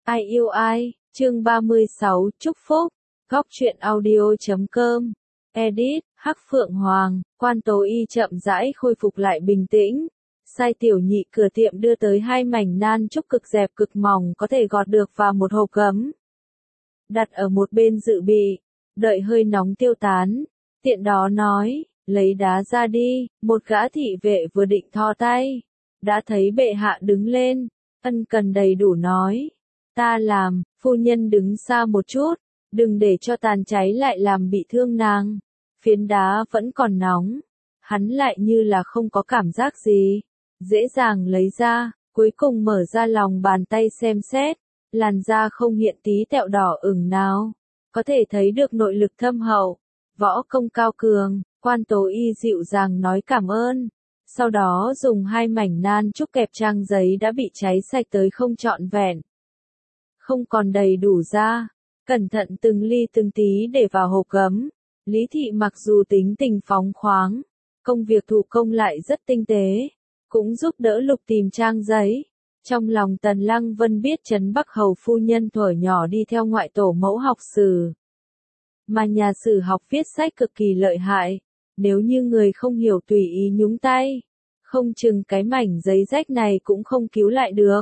Ai yêu ai, chương 36, chúc phúc, góc truyện audio.com, edit, Hắc Phượng Hoàng, Quan Tố Y chậm rãi khôi phục lại bình tĩnh. Sai tiểu nhị cửa tiệm đưa tới 2 mảnh nan trúc cực dẹp cực mỏng có thể gọt được vào một hộp gấm. Đặt ở một bên dự bị, đợi hơi nóng tiêu tán, tiện đó nói, lấy đá ra đi, một gã thị vệ vừa định thò tay. Đã thấy bệ hạ đứng lên, ân cần đầy đủ nói. Ta làm, phu nhân đứng xa một chút, đừng để cho tàn cháy lại làm bị thương nàng. Phiến đá vẫn còn nóng, hắn lại như là không có cảm giác gì. Dễ dàng lấy ra, cuối cùng mở ra lòng bàn tay xem xét, làn da không hiện tí tẹo đỏ ửng nào. Có thể thấy được nội lực thâm hậu, võ công cao cường. Quan Tố Y dịu dàng nói cảm ơn. Sau đó dùng 2 mảnh nan trúc kẹp trang giấy đã bị cháy sạch tới không trọn vẹn. Không còn đầy đủ ra, cẩn thận từng ly từng tí để vào hộp gấm. Lý Thị mặc dù tính tình phóng khoáng, công việc thủ công lại rất tinh tế, cũng giúp đỡ Lục tìm trang giấy. Trong lòng Tần Lăng Vân biết Trấn Bắc Hầu phu nhân thuở nhỏ đi theo ngoại tổ mẫu học sử. Mà nhà sử học viết sách cực kỳ lợi hại, nếu như người không hiểu tùy ý nhúng tay, không chừng cái mảnh giấy rách này cũng không cứu lại được.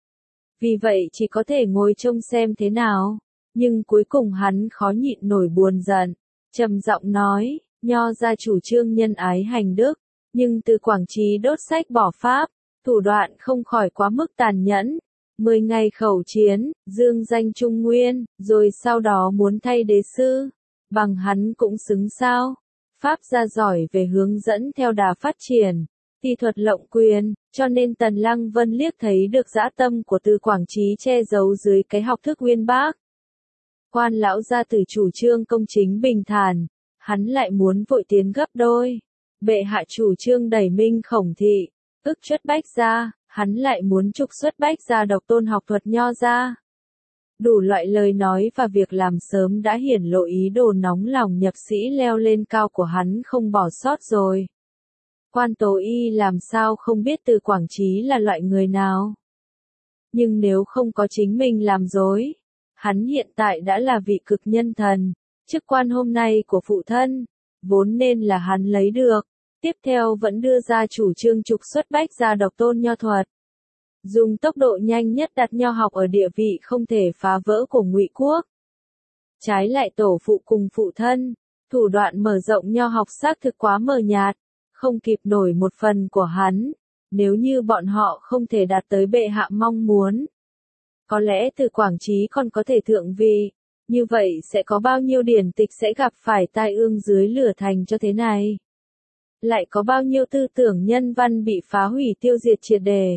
Vì vậy chỉ có thể ngồi trông xem thế nào, nhưng cuối cùng hắn khó nhịn nổi buồn giận, trầm giọng nói, Nho gia chủ trương nhân ái hành đức, nhưng từ Quảng Trí đốt sách bỏ pháp, thủ đoạn không khỏi quá mức tàn nhẫn. 10 ngày khẩu chiến, dương danh Trung Nguyên, rồi sau đó muốn thay đế sư, bằng hắn cũng xứng sao. Pháp gia giỏi về hướng dẫn theo đà phát triển, thi thuật lộng quyền, cho nên Tần Lăng Vân liếc thấy được dã tâm của Từ Quảng Trí che giấu dưới cái học thức uyên bác. Quan lão gia tử chủ trương công chính bình thản, hắn lại muốn vội tiến gấp đôi. Bệ hạ chủ trương đẩy Minh Khổng thị, ức xuất Bách gia, hắn lại muốn trục xuất Bách gia độc tôn học thuật Nho gia. Đủ loại lời nói và việc làm sớm đã hiển lộ ý đồ nóng lòng nhập sĩ leo lên cao của hắn không bỏ sót rồi. Quan Tố Y làm sao không biết Từ Quảng Trí là loại người nào. Nhưng nếu không có chính mình làm dối, hắn hiện tại đã là vị cực nhân thần, chức quan hôm nay của phụ thân, vốn nên là hắn lấy được, tiếp theo vẫn đưa ra chủ trương trục xuất Bách gia độc tôn nho thuật. Dùng tốc độ nhanh nhất đặt nho học ở địa vị không thể phá vỡ của Ngụy Quốc. Trái lại tổ phụ cùng phụ thân, thủ đoạn mở rộng nho học xác thực quá mờ nhạt, không kịp nổi một phần của hắn, nếu như bọn họ không thể đạt tới bệ hạ mong muốn. Có lẽ Từ Quảng Trí còn có thể thượng vị, như vậy sẽ có bao nhiêu điển tịch sẽ gặp phải tai ương dưới lửa thành cho thế này. Lại có bao nhiêu tư tưởng nhân văn bị phá hủy tiêu diệt triệt đề.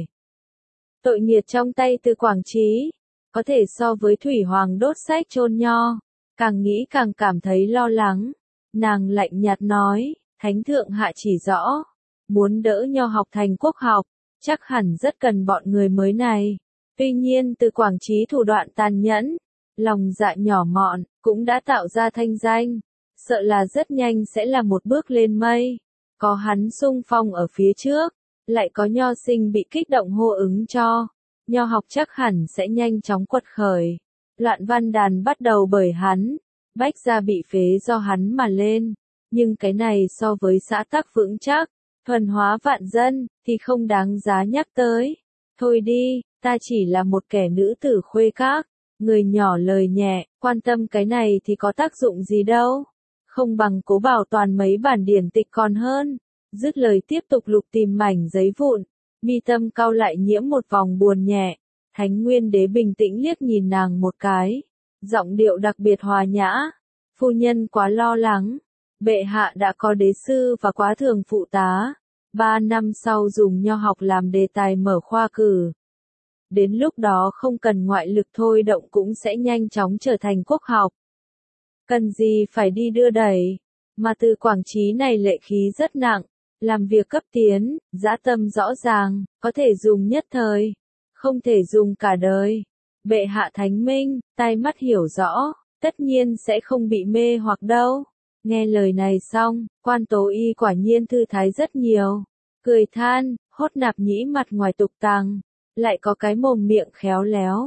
Tội nghiệt trong tay Từ Quảng Trí, có thể so với Thủy Hoàng đốt sách chôn nho, càng nghĩ càng cảm thấy lo lắng. Nàng lạnh nhạt nói, Thánh Thượng hạ chỉ rõ, muốn đỡ nho học thành quốc học, chắc hẳn rất cần bọn người mới này. Tuy nhiên Từ Quảng Trí thủ đoạn tàn nhẫn, lòng dạ nhỏ mọn, cũng đã tạo ra thanh danh, sợ là rất nhanh sẽ là một bước lên mây. Có hắn xung phong ở phía trước, lại có nho sinh bị kích động hô ứng cho, nho học chắc hẳn sẽ nhanh chóng quật khởi. Loạn văn đàn bắt đầu bởi hắn, Bách gia bị phế do hắn mà lên, nhưng cái này so với xã tắc vững chắc, thuần hóa vạn dân, thì không đáng giá nhắc tới. Thôi đi, ta chỉ là một kẻ nữ tử khuê các, người nhỏ lời nhẹ, quan tâm cái này thì có tác dụng gì đâu. Không bằng cố bảo toàn mấy bản điển tịch còn hơn. Dứt lời tiếp tục lục tìm mảnh giấy vụn, mi tâm cau lại nhiễm một vòng buồn nhẹ. Thánh Nguyên Đế bình tĩnh liếc nhìn nàng một cái, giọng điệu đặc biệt hòa nhã. Phu nhân quá lo lắng, bệ hạ đã có đế sư và quá thường phụ tá. 3 năm sau dùng nho học làm đề tài mở khoa cử. Đến lúc đó không cần ngoại lực thôi động cũng sẽ nhanh chóng trở thành quốc học. Cần gì phải đi đưa đẩy, mà Từ Quảng Trí này lệ khí rất nặng, làm việc cấp tiến, dã tâm rõ ràng, có thể dùng nhất thời, không thể dùng cả đời. Bệ hạ thánh minh, tai mắt hiểu rõ, tất nhiên sẽ không bị mê hoặc đâu. Nghe lời này xong, Quan Tố Y quả nhiên thư thái rất nhiều, cười than, Hốt Nạp Nhĩ mặt ngoài tục tằng, lại có cái mồm miệng khéo léo,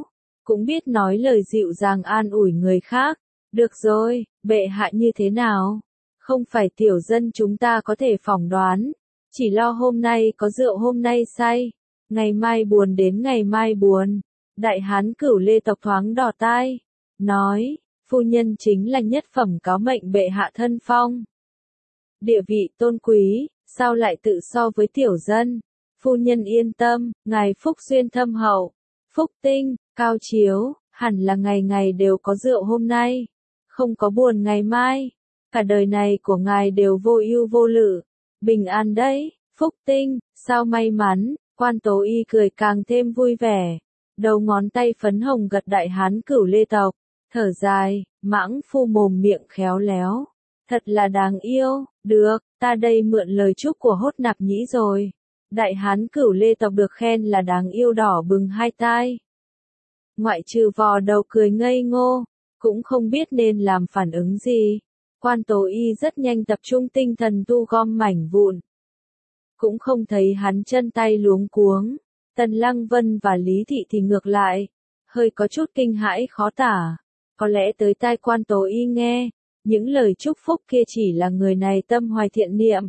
cũng biết nói lời dịu dàng an ủi người khác. Được rồi, bệ hạ như thế nào? Không phải tiểu dân chúng ta có thể phỏng đoán. Chỉ lo hôm nay có rượu hôm nay say. Ngày mai buồn đến ngày mai buồn. Đại hán Cửu Lê tộc thoáng đỏ tai. Nói, phu nhân chính là nhất phẩm cáo mệnh bệ hạ thân phong. Địa vị tôn quý, sao lại tự so với tiểu dân? Phu nhân yên tâm, ngài phúc duyên thâm hậu, phúc tinh, cao chiếu, hẳn là ngày ngày đều có rượu hôm nay, không có buồn ngày mai. Cả đời này của ngài đều vô ưu vô lự, bình an đấy, phúc tinh, sao may mắn. Quan Tố Y cười càng thêm vui vẻ, đầu ngón tay phấn hồng gật đại hán Cửu Lê tộc, thở dài, mãng phu mồm miệng khéo léo, thật là đáng yêu. Được, ta đây mượn lời chúc của Hốt Nạp Nhĩ rồi. Đại hán Cửu Lê tộc được khen là đáng yêu đỏ bừng hai tai. Ngoại trừ vò đầu cười ngây ngô, cũng không biết nên làm phản ứng gì. Quan Tố Y rất nhanh tập trung tinh thần thu gom mảnh vụn. Cũng không thấy hắn chân tay luống cuống. Tần Lăng Vân và Lý Thị thì ngược lại, hơi có chút kinh hãi khó tả. Có lẽ tới tai Quan Tố Y nghe, những lời chúc phúc kia chỉ là người này tâm hoài thiện niệm.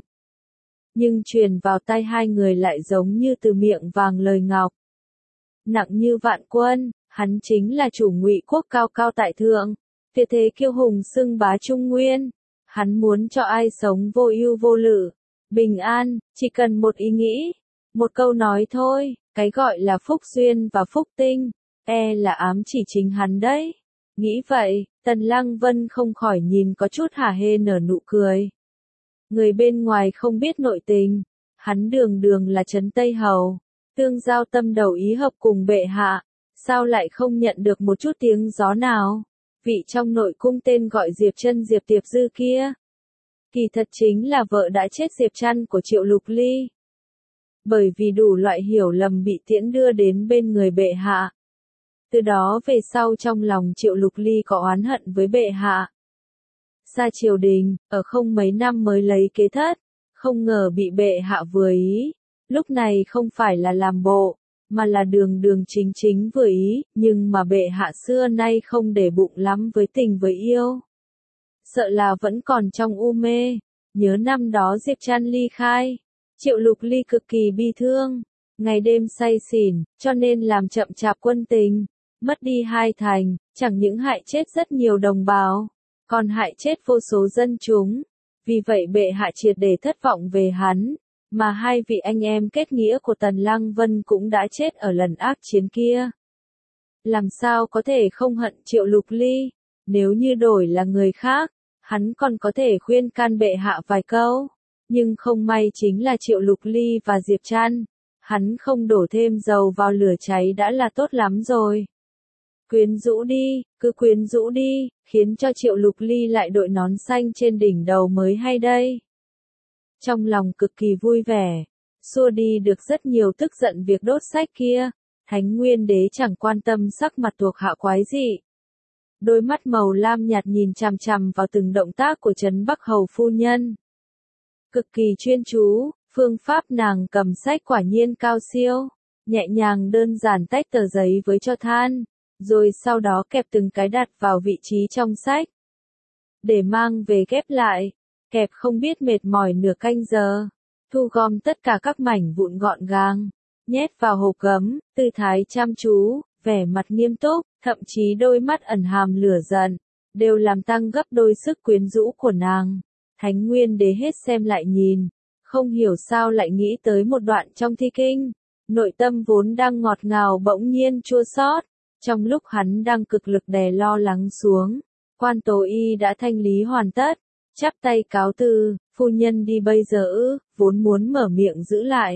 Nhưng truyền vào tai hai người lại giống như từ miệng vàng lời ngọc. Nặng như vạn quân, hắn chính là chủ Ngụy quốc cao cao tại thượng, tuyệt thế kiêu hùng xưng bá Trung Nguyên. Hắn muốn cho ai sống vô ưu vô lự, bình an, chỉ cần một ý nghĩ, một câu nói thôi. Cái gọi là phúc duyên và phúc tinh, là ám chỉ chính hắn đấy. Nghĩ vậy, Tần Lăng Vân không khỏi nhìn có chút hả hê nở nụ cười. Người bên ngoài không biết nội tình, hắn đường đường là Trấn Tây Hầu, tương giao tâm đầu ý hợp cùng bệ hạ, sao lại không nhận được một chút tiếng gió nào? Vị trong nội cung tên gọi Diệp Trân Diệp Tiệp Dư kia, kỳ thật chính là vợ đã chết Diệp Trăn của Triệu Lục Ly. Bởi vì đủ loại hiểu lầm bị tiễn đưa đến bên người bệ hạ. Từ đó về sau trong lòng Triệu Lục Ly có oán hận với bệ hạ. Xa triều đình, ở không mấy năm mới lấy kế thất, không ngờ bị bệ hạ vừa ý. Lúc này không phải là làm bộ, mà là đường đường chính chính vừa ý, nhưng mà bệ hạ xưa nay không để bụng lắm với tình với yêu. Sợ là vẫn còn trong u mê, nhớ năm đó Diệp Trăn ly khai. Triệu Lục Ly cực kỳ bi thương, ngày đêm say xỉn, cho nên làm chậm chạp quân tình, mất đi hai thành, chẳng những hại chết rất nhiều đồng bào, còn hại chết vô số dân chúng. Vì vậy bệ hạ triệt để thất vọng về hắn, mà hai vị anh em kết nghĩa của Tần Lăng Vân cũng đã chết ở lần ác chiến kia. Làm sao có thể không hận Triệu Lục Ly, nếu như đổi là người khác, hắn còn có thể khuyên can bệ hạ vài câu. Nhưng không may chính là Triệu Lục Ly và Diệp Trăn, hắn không đổ thêm dầu vào lửa cháy đã là tốt lắm rồi. Quyến rũ đi, cứ quyến rũ đi, khiến cho Triệu Lục Ly lại đội nón xanh trên đỉnh đầu mới hay đây. Trong lòng cực kỳ vui vẻ, xua đi được rất nhiều tức giận việc đốt sách kia, Thánh Nguyên Đế chẳng quan tâm sắc mặt thuộc hạ quái dị. Đôi mắt màu lam nhạt nhìn chằm chằm vào từng động tác của Trấn Bắc Hầu phu nhân. Cực kỳ chuyên chú, phương pháp nàng cầm sách quả nhiên cao siêu, nhẹ nhàng đơn giản tách tờ giấy với cho than, rồi sau đó kẹp từng cái đặt vào vị trí trong sách. Để mang về ghép lại, kẹp không biết mệt mỏi nửa canh giờ, thu gom tất cả các mảnh vụn gọn gàng, nhét vào hộp gấm, tư thái chăm chú, vẻ mặt nghiêm túc, thậm chí đôi mắt ẩn hàm lửa giận, đều làm tăng gấp đôi sức quyến rũ của nàng. Thánh Nguyên Đế hết xem lại nhìn, không hiểu sao lại nghĩ tới một đoạn trong thi kinh, nội tâm vốn đang ngọt ngào bỗng nhiên chua xót. Trong lúc hắn đang cực lực đè lo lắng xuống, Quan Tố Y đã thanh lý hoàn tất, chắp tay cáo từ, phu nhân đi bây giờ ư, vốn muốn mở miệng giữ lại.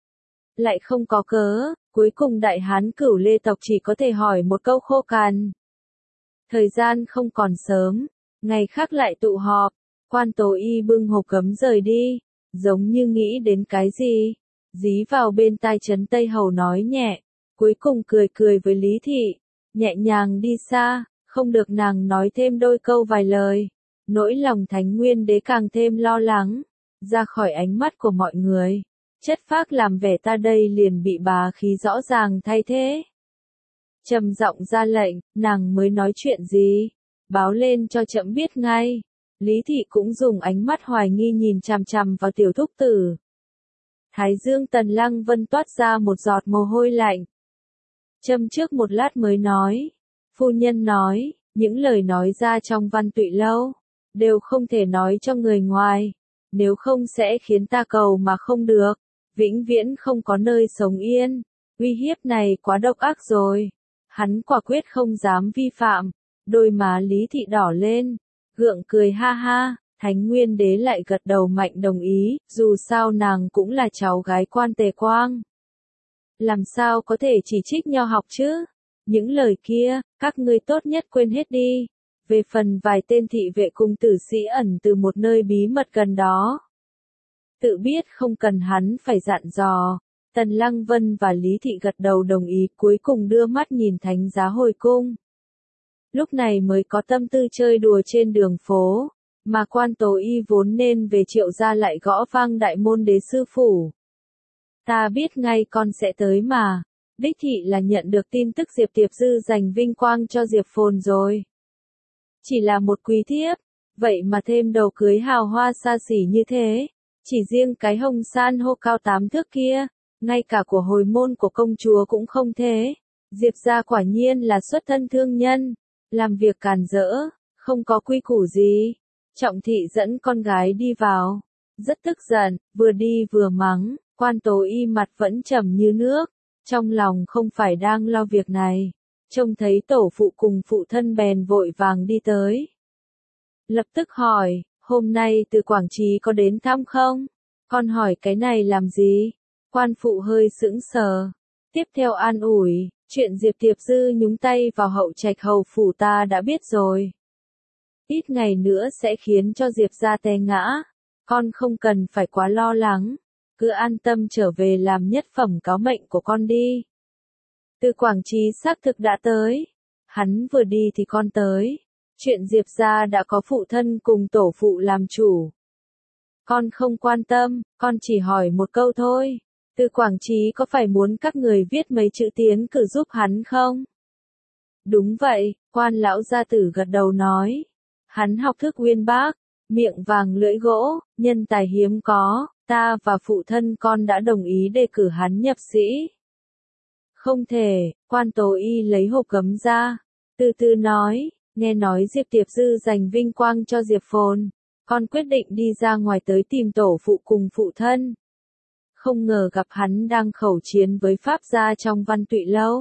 Lại không có cớ, cuối cùng đại hán Cửu Lê tộc chỉ có thể hỏi một câu khô cằn. Thời gian không còn sớm, ngày khác lại tụ họp. Quan Tố Y bưng hộp gấm rời đi, giống như nghĩ đến cái gì, dí vào bên tai Trấn Tây Hầu nói nhẹ, cuối cùng cười cười với Lý Thị, nhẹ nhàng đi xa, không được nàng nói thêm đôi câu vài lời. Nỗi lòng Thánh Nguyên Đế càng thêm lo lắng, ra khỏi ánh mắt của mọi người, chất phác làm vẻ ta đây liền bị bá khí rõ ràng thay thế. trầm giọng ra lệnh, nàng mới nói chuyện gì? Báo lên cho trẫm biết ngay. Lý thị cũng dùng ánh mắt hoài nghi nhìn chằm chằm vào tiểu thúc tử. Thái dương Tần Lăng Vân toát ra một giọt mồ hôi lạnh. Châm trước một lát mới nói. Phu nhân nói, những lời nói ra trong Văn Tụy Lâu, đều không thể nói cho người ngoài. Nếu không sẽ khiến ta cầu mà không được, vĩnh viễn không có nơi sống yên. Uy hiếp này quá độc ác rồi. Hắn quả quyết không dám vi phạm. Đôi má Lý thị đỏ lên, gượng cười ha ha. Thánh Nguyên Đế lại gật đầu mạnh đồng ý, dù sao nàng cũng là cháu gái quan Tề Quang. Làm sao có thể chỉ trích nho học chứ? Những lời kia, các ngươi tốt nhất quên hết đi. Về phần vài tên thị vệ cùng tử sĩ ẩn từ một nơi bí mật gần đó, tự biết không cần hắn phải dặn dò. Tần Lăng Vân và Lý thị gật đầu đồng ý, cuối cùng đưa mắt nhìn thánh giá hồi cung. Lúc này mới có tâm tư chơi đùa trên đường phố, mà Quan Tố Y vốn nên về Triệu gia lại gõ vang đại môn đế sư phủ. Ta biết ngay con sẽ tới mà. Đích thị là nhận được tin tức Diệp Tiệp Dư giành vinh quang cho Diệp Phồn rồi. Chỉ là một quý thiếp, vậy mà thêm đầu cưới hào hoa xa xỉ như thế. Chỉ riêng cái hồng san hô cao 8 thước kia, ngay cả của hồi môn của công chúa cũng không thế. Diệp gia quả nhiên là xuất thân thương nhân, làm việc càn rỡ, không có quy củ gì. Trọng thị dẫn con gái đi vào, rất tức giận, vừa đi vừa mắng. Quan Tố Y mặt vẫn trầm như nước, trong lòng không phải đang lo việc này. Trông thấy tổ phụ cùng phụ thân bèn vội vàng đi tới. Lập tức hỏi, hôm nay từ Quảng Trì có đến thăm không? Con hỏi cái này làm gì? Quan phụ hơi sững sờ. Tiếp theo an ủi, chuyện Diệp Tiệp Dư nhúng tay vào hậu trạch hầu phủ ta đã biết rồi. Ít ngày nữa sẽ khiến cho Diệp gia té ngã. Con không cần phải quá lo lắng. Cứ an tâm trở về làm nhất phẩm cáo mệnh của con đi. Từ Quảng Trì xác thực đã tới. Hắn vừa đi thì con tới. Chuyện Diệp gia đã có phụ thân cùng tổ phụ làm chủ. Con không quan tâm, con chỉ hỏi một câu thôi. Từ Quảng Trì có phải muốn các người viết mấy chữ tiến cử giúp hắn không? Đúng vậy, Quan lão gia tử gật đầu nói. Hắn học thức uyên bác, miệng vàng lưỡi gỗ, nhân tài hiếm có. Ta và phụ thân con đã đồng ý đề cử hắn nhập sĩ. Không thể, Quan Tố Y lấy hộp gấm ra, từ từ nói, nghe nói Diệp Tiệp Dư giành vinh quang cho Diệp Phồn, con quyết định đi ra ngoài tới tìm tổ phụ cùng phụ thân. Không ngờ gặp hắn đang khẩu chiến với Pháp gia trong Văn Tụy Lâu.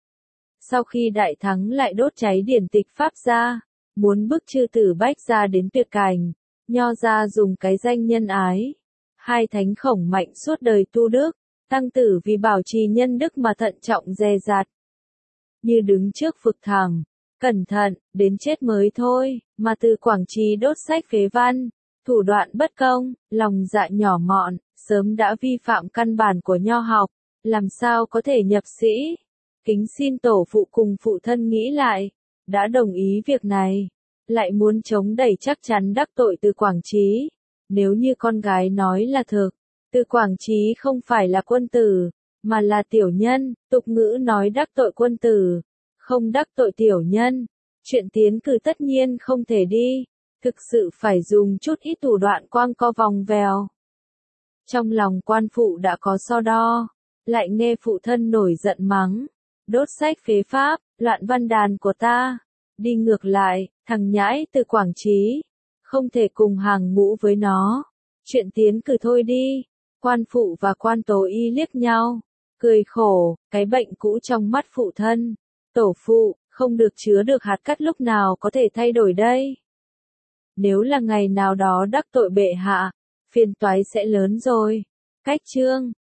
Sau khi đại thắng lại đốt cháy điển tịch Pháp gia, muốn bức chư tử Bách gia đến tuyệt cảnh, Nho gia dùng cái danh nhân ái. Hai thánh khổng mạnh suốt đời tu đức, tăng tử vì bảo trì nhân đức mà thận trọng dè dặt. Như đứng trước vực thẳm, cẩn thận, đến chết mới thôi, mà từ Quảng Trì đốt sách phế văn, thủ đoạn bất công, lòng dạ nhỏ mọn, sớm đã vi phạm căn bản của nho học, làm sao có thể nhập sĩ. Kính xin tổ phụ cùng phụ thân nghĩ lại, đã đồng ý việc này, lại muốn chống đẩy chắc chắn đắc tội từ Quảng Trì. Nếu như con gái nói là thực, từ Quảng Trì không phải là quân tử, mà là tiểu nhân, tục ngữ nói đắc tội quân tử, không đắc tội tiểu nhân. Chuyện tiến cử tất nhiên không thể đi, thực sự phải dùng chút ít thủ đoạn quang co vòng vèo. Trong lòng quan phụ đã có so đo, lại nghe phụ thân nổi giận mắng, đốt sách phế pháp, loạn văn đàn của ta, đi ngược lại, thằng nhãi từ Quảng Trì. Không thể cùng hàng ngũ với nó. Chuyện tiến cử thôi đi. Quan phụ và Quan Tố Y liếc nhau, cười khổ, cái bệnh cũ trong mắt phụ thân. Tổ phụ, không được chứa được hạt cát lúc nào có thể thay đổi đây. Nếu là ngày nào đó đắc tội bệ hạ, phiền toái sẽ lớn rồi. Cách chương